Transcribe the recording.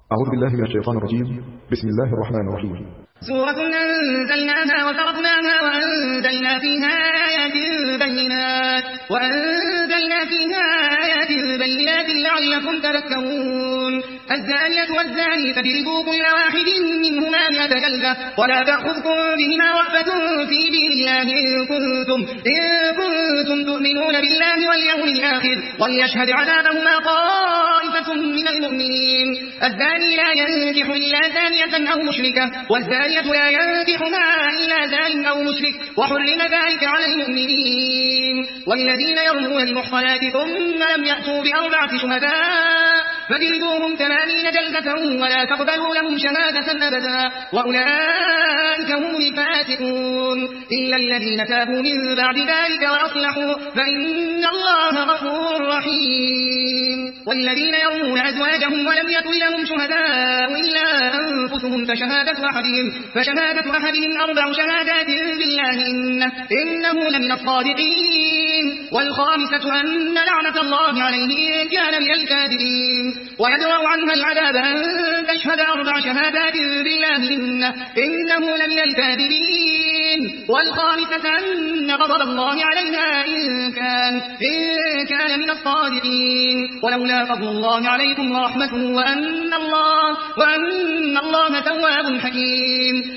أعوذ بالله من الشيطان الرجيم. بسم الله الرحمن الرحيم. سورة أنزلناها وفرضناها وأنزلنا فيها آيات بينات لعلكم تذكرون. الزانية والزاني فاجلدوا كل واحد منهما 100 جلدة ولا تأخذكم بهما رأفة في دين الله إن كنتم تؤمنون بالله واليوم الآخر وليشهد عذابهما طائفة من المؤمنين. الزاني لا ينكح إلا زانية أو مشركة والزانية لا ينكحها إلا زان أو مشرك وحرم ذلك على المؤمنين. والذين يرمون المحصنات ثم لم يأتوا ب4 شهداء فجلدوهم 80 جلدة ولا تقبلوا لهم شهادة أبدا وأولئك هم الفاسقون. إلا الذين تابوا من بعد ذلك وأصلحوا فإن الله غفور رحيم. والذين يرمون أزواجهم ولم يكن لهم شهداء إلا أنفسهم فشهادة أحدهم 4 شهادات بالله إنه لمن الصادقين. والخامسة أن لعنة الله عليه إن كان من الكاذبين. ويدرأ عنها العذاب أن تشهد 4 شهادات بالله إنه لمن الكاذبين. والخامسة أن غضب الله عليها إن كان من الصادقين. ولولا فضل الله عليكم ورحمته وأن الله تواب حكيم.